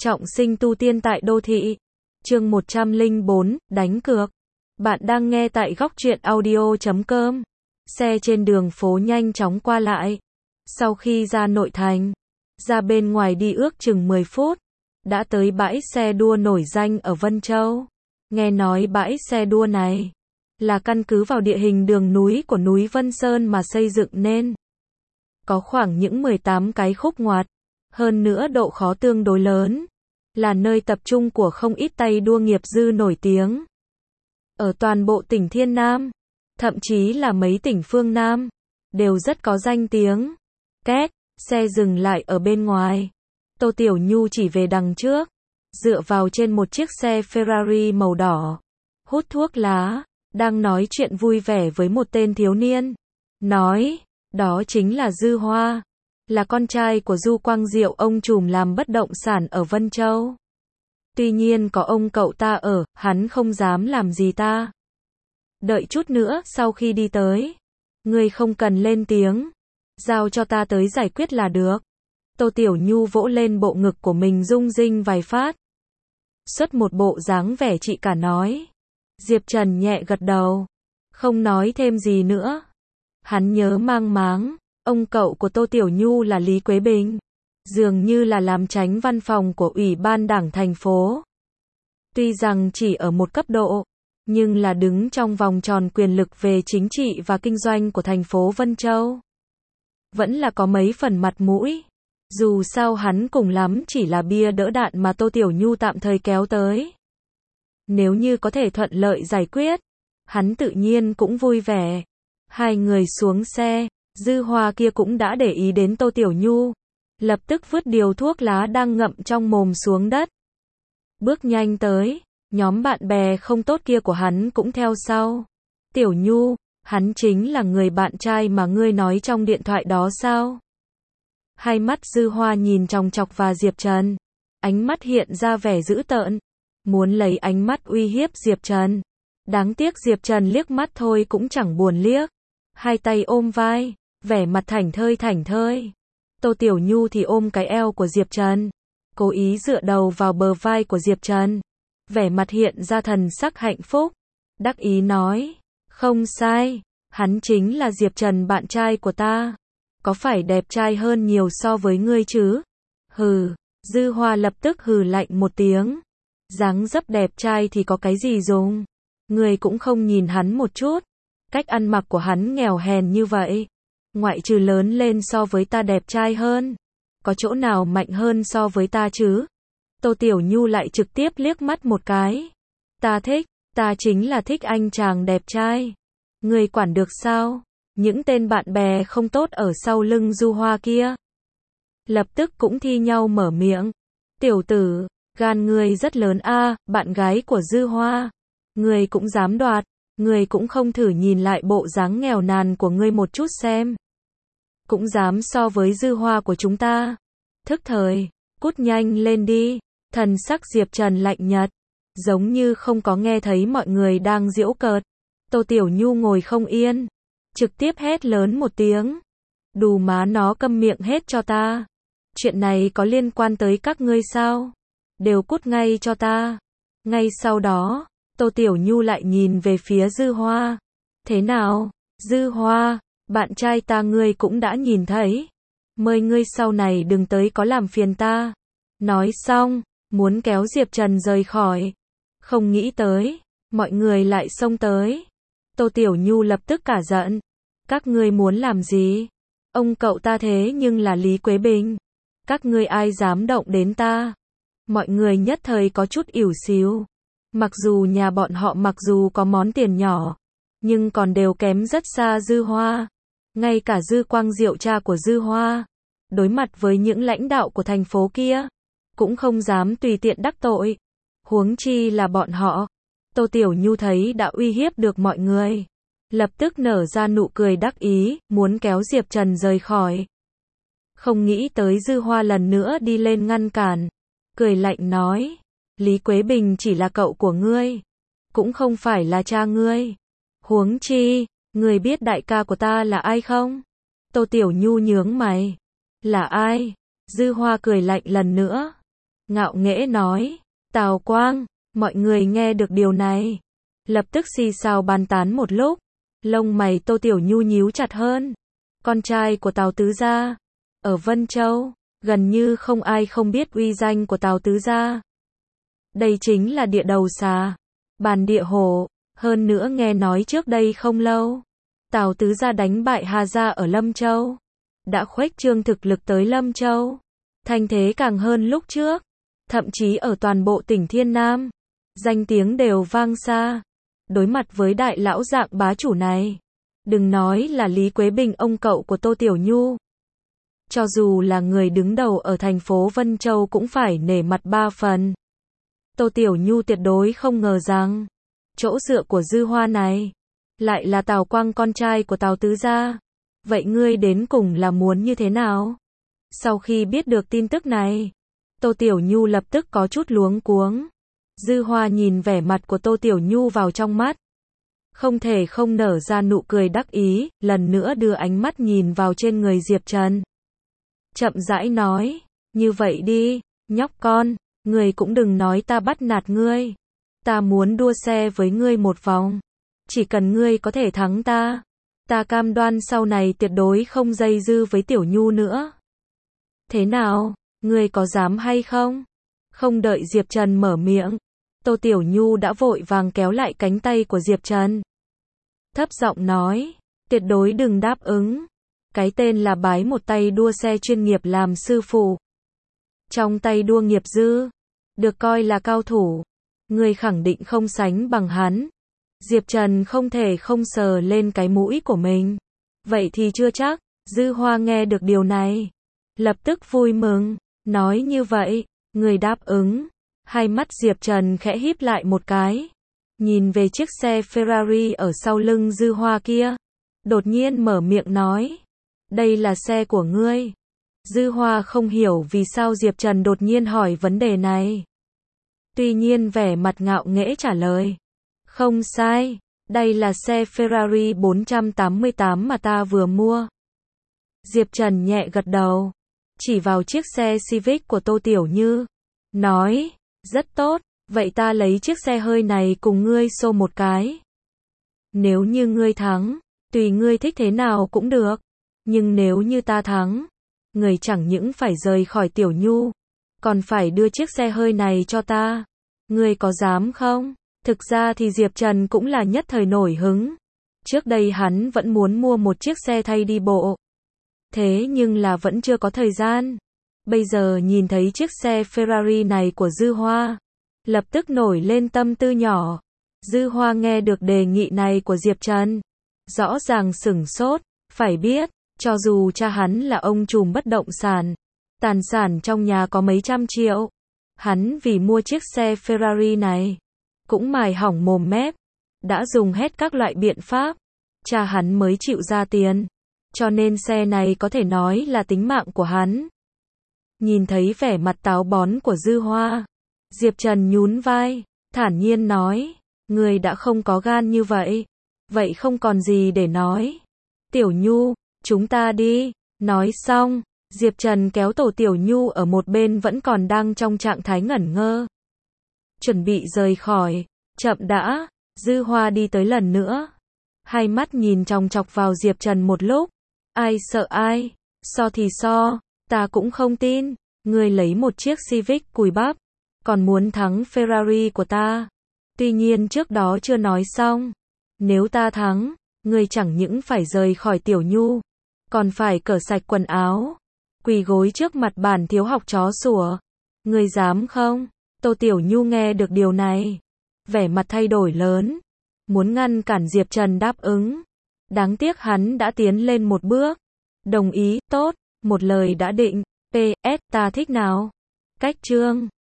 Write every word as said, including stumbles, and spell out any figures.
Trọng sinh tu tiên tại đô thị. Chương một trăm lẻ bốn, đánh cược. Bạn đang nghe tại góc truyện audio chấm com. Xe trên đường phố nhanh chóng qua lại. Sau khi ra nội thành, ra bên ngoài đi ước chừng mười phút, đã tới bãi xe đua nổi danh ở Vân Châu. Nghe nói bãi xe đua này là căn cứ vào địa hình đường núi của núi Vân Sơn mà xây dựng nên. Có khoảng những mười tám cái khúc ngoặt, hơn nữa độ khó tương đối lớn, là nơi tập trung của không ít tay đua nghiệp dư nổi tiếng. Ở toàn bộ tỉnh Thiên Nam, thậm chí là mấy tỉnh phương Nam, đều rất có danh tiếng. Két, xe dừng lại ở bên ngoài. Tô Tiểu Nhu chỉ về đằng trước, dựa vào trên một chiếc xe Ferrari màu đỏ, hút thuốc lá, đang nói chuyện vui vẻ với một tên thiếu niên. Nói, đó chính là Dư Hoa, là con trai của Du Quang Diệu, ông trùm làm bất động sản ở Vân Châu. Tuy nhiên có ông cậu ta ở, hắn không dám làm gì ta. Đợi chút nữa, sau khi đi tới, ngươi không cần lên tiếng, giao cho ta tới giải quyết là được. Tô Tiểu Nhu vỗ lên bộ ngực của mình rung rinh vài phát, xuất một bộ dáng vẻ chị cả nói. Diệp Trần nhẹ gật đầu, không nói thêm gì nữa. Hắn nhớ mang máng, ông cậu của Tô Tiểu Nhu là Lý Quế Bình, dường như là làm chánh văn phòng của Ủy ban Đảng thành phố. Tuy rằng chỉ ở một cấp độ, nhưng là đứng trong vòng tròn quyền lực về chính trị và kinh doanh của thành phố Vân Châu. Vẫn là có mấy phần mặt mũi. Dù sao hắn cùng lắm chỉ là bia đỡ đạn mà Tô Tiểu Nhu tạm thời kéo tới. Nếu như có thể thuận lợi giải quyết, hắn tự nhiên cũng vui vẻ. Hai người xuống xe, Dư Hoa kia cũng đã để ý đến Tô Tiểu Nhu, lập tức vứt điều thuốc lá đang ngậm trong mồm xuống đất. Bước nhanh tới, nhóm bạn bè không tốt kia của hắn cũng theo sau. Tiểu Nhu, hắn chính là người bạn trai mà ngươi nói trong điện thoại đó sao? Hai mắt Dư Hoa nhìn chòng chọc vào Diệp Trần, ánh mắt hiện ra vẻ dữ tợn, muốn lấy ánh mắt uy hiếp Diệp Trần. Đáng tiếc Diệp Trần liếc mắt thôi cũng chẳng buồn liếc, hai tay ôm vai, vẻ mặt thảnh thơi thảnh thơi. Tô Tiểu Nhu thì ôm cái eo của Diệp Trần, cố ý dựa đầu vào bờ vai của Diệp Trần, vẻ mặt hiện ra thần sắc hạnh phúc, đắc ý nói, không sai, hắn chính là Diệp Trần, bạn trai của ta. Có phải đẹp trai hơn nhiều so với ngươi chứ? Hừ, Dư Hoa lập tức hừ lạnh một tiếng. Dáng dấp đẹp trai thì có cái gì dùng? Ngươi cũng không nhìn hắn một chút. Cách ăn mặc của hắn nghèo hèn như vậy. Ngoại trừ lớn lên so với ta đẹp trai hơn, có chỗ nào mạnh hơn so với ta chứ? Tô Tiểu Nhu lại trực tiếp liếc mắt một cái. Ta thích, ta chính là thích anh chàng đẹp trai. Ngươi quản được sao? Những tên bạn bè không tốt ở sau lưng Du Hoa kia lập tức cũng thi nhau mở miệng. Tiểu tử, gan ngươi rất lớn a, bạn gái của Dư Hoa. Ngươi cũng dám đoạt, ngươi cũng không thử nhìn lại bộ dáng nghèo nàn của ngươi một chút xem. Cũng dám so với Dư Hoa của chúng ta. Thức thời, cút nhanh lên đi. Thần sắc Diệp Trần lạnh nhật, giống như không có nghe thấy mọi người đang giễu cợt. Tô Tiểu Nhu ngồi không yên, trực tiếp hét lớn một tiếng. Đù má nó, câm miệng hết cho ta. Chuyện này có liên quan tới các ngươi sao? Đều cút ngay cho ta. Ngay sau đó, Tô Tiểu Nhu lại nhìn về phía Dư Hoa. Thế nào, Dư Hoa, bạn trai ta ngươi cũng đã nhìn thấy. Mời ngươi sau này đừng tới có làm phiền ta. Nói xong, muốn kéo Diệp Trần rời khỏi. Không nghĩ tới, mọi người lại xông tới. Tô Tiểu Nhu lập tức cả giận. Các ngươi muốn làm gì? Ông cậu ta thế nhưng là Lý Quế Bình. Các ngươi ai dám động đến ta? Mọi người nhất thời có chút ỉu xìu. Mặc dù nhà bọn họ mặc dù có món tiền nhỏ, nhưng còn đều kém rất xa Dư Hoa. Ngay cả Dư Quang Diệu, cha của Dư Hoa, đối mặt với những lãnh đạo của thành phố kia, cũng không dám tùy tiện đắc tội. Huống chi là bọn họ. Tô Tiểu Nhu thấy đã uy hiếp được mọi người, lập tức nở ra nụ cười đắc ý, muốn kéo Diệp Trần rời khỏi. Không nghĩ tới Dư Hoa lần nữa đi lên ngăn cản, cười lạnh nói, Lý Quế Bình chỉ là cậu của ngươi, cũng không phải là cha ngươi. Huống chi, ngươi biết đại ca của ta là ai không? Tô Tiểu Nhu nhướng mày. Là ai? Dư Hoa cười lạnh lần nữa. ngạo nghễ nói. Tào Quang, mọi người nghe được điều này, lập tức xì xào bàn tán một lúc. Lông mày Tô Tiểu Nhu nhíu chặt hơn. Con trai của Tào Tứ gia, ở Vân Châu, gần như không ai không biết uy danh của Tào Tứ gia. Đây chính là địa đầu xà, bàn địa hổ, hơn nữa nghe nói trước đây không lâu, Tào Tứ gia đánh bại Hà gia ở Lâm Châu, đã khuếch trương thực lực tới Lâm Châu, thanh thế càng hơn lúc trước, thậm chí ở toàn bộ tỉnh Thiên Nam, danh tiếng đều vang xa. Đối mặt với đại lão dạng bá chủ này, đừng nói là Lý Quế Bình ông cậu của Tô Tiểu Nhu, cho dù là người đứng đầu ở thành phố Vân Châu cũng phải nể mặt ba phần. Tô Tiểu Nhu tuyệt đối không ngờ rằng, chỗ dựa của Dư Hoa này, lại là Tào Quang con trai của Tào Tứ gia. Vậy ngươi đến cùng là muốn như thế nào? Sau khi biết được tin tức này, Tô Tiểu Nhu lập tức có chút luống cuống. Dư Hoa nhìn vẻ mặt của Tô Tiểu Nhu vào trong mắt, không thể không nở ra nụ cười đắc ý, lần nữa đưa ánh mắt nhìn vào trên người Diệp Trần. Chậm rãi nói, như vậy đi, nhóc con, ngươi cũng đừng nói ta bắt nạt ngươi. Ta muốn đua xe với ngươi một vòng. Chỉ cần ngươi có thể thắng ta, ta cam đoan sau này tuyệt đối không dây dưa với Tiểu Nhu nữa. Thế nào, ngươi có dám hay không? Không đợi Diệp Trần mở miệng, Tô Tiểu Nhu đã vội vàng kéo lại cánh tay của Diệp Trần. Thấp giọng nói, tuyệt đối đừng đáp ứng. Cái tên là bái một tay đua xe chuyên nghiệp làm sư phụ. Trong tay đua nghiệp dư, được coi là cao thủ. Ngươi khẳng định không sánh bằng hắn. Diệp Trần không thể không sờ lên cái mũi của mình. Vậy thì chưa chắc. Dư Hoa nghe được điều này, lập tức vui mừng, nói như vậy, người đáp ứng. Hai mắt Diệp Trần khẽ híp lại một cái, nhìn về chiếc xe Ferrari ở sau lưng Dư Hoa kia, đột nhiên mở miệng nói, đây là xe của ngươi. Dư Hoa không hiểu vì sao Diệp Trần đột nhiên hỏi vấn đề này. Tuy nhiên vẻ mặt ngạo nghễ trả lời, không sai, đây là xe Ferrari bốn trăm tám mươi tám mà ta vừa mua. Diệp Trần nhẹ gật đầu, chỉ vào chiếc xe Civic của Tô Tiểu Như, nói, rất tốt, vậy ta lấy chiếc xe hơi này cùng ngươi xô một cái. Nếu như ngươi thắng, tùy ngươi thích thế nào cũng được, nhưng nếu như ta thắng, ngươi chẳng những phải rời khỏi Tiểu Nhu, còn phải đưa chiếc xe hơi này cho ta. Ngươi có dám không? Thực ra thì Diệp Trần cũng là nhất thời nổi hứng. Trước đây hắn vẫn muốn mua một chiếc xe thay đi bộ. Thế nhưng là vẫn chưa có thời gian. Bây giờ nhìn thấy chiếc xe Ferrari này của Dư Hoa, lập tức nổi lên tâm tư nhỏ. Dư Hoa nghe được đề nghị này của Diệp Trần, rõ ràng sửng sốt, phải biết, cho dù cha hắn là ông trùm bất động sản, tài sản trong nhà có mấy trăm triệu, hắn vì mua chiếc xe Ferrari này, cũng mài hỏng mồm mép, đã dùng hết các loại biện pháp, cha hắn mới chịu ra tiền, cho nên xe này có thể nói là tính mạng của hắn. Nhìn thấy vẻ mặt táo bón của Dư Hoa, Diệp Trần nhún vai, thản nhiên nói, người đã không có gan như vậy, vậy không còn gì để nói. Tiểu Nhu, chúng ta đi. Nói xong, Diệp Trần kéo Tổ Tiểu Nhu ở một bên vẫn còn đang trong trạng thái ngẩn ngơ, chuẩn bị rời khỏi. Chậm đã. Dư Hoa đi tới lần nữa, hai mắt nhìn chòng chọc vào Diệp Trần một lúc. Ai sợ ai, so thì so, ta cũng không tin, ngươi lấy một chiếc Civic cùi bắp, còn muốn thắng Ferrari của ta. Tuy nhiên trước đó chưa nói xong, nếu ta thắng, ngươi chẳng những phải rời khỏi Tiểu Nhu, còn phải cởi sạch quần áo, quỳ gối trước mặt bản thiếu học chó sủa. Ngươi dám không? Tô Tiểu Nhu nghe được điều này, vẻ mặt thay đổi lớn, muốn ngăn cản Diệp Trần đáp ứng. Đáng tiếc hắn đã tiến lên một bước, đồng ý, tốt, một lời đã định. pê ét ta thích nào? Cách chương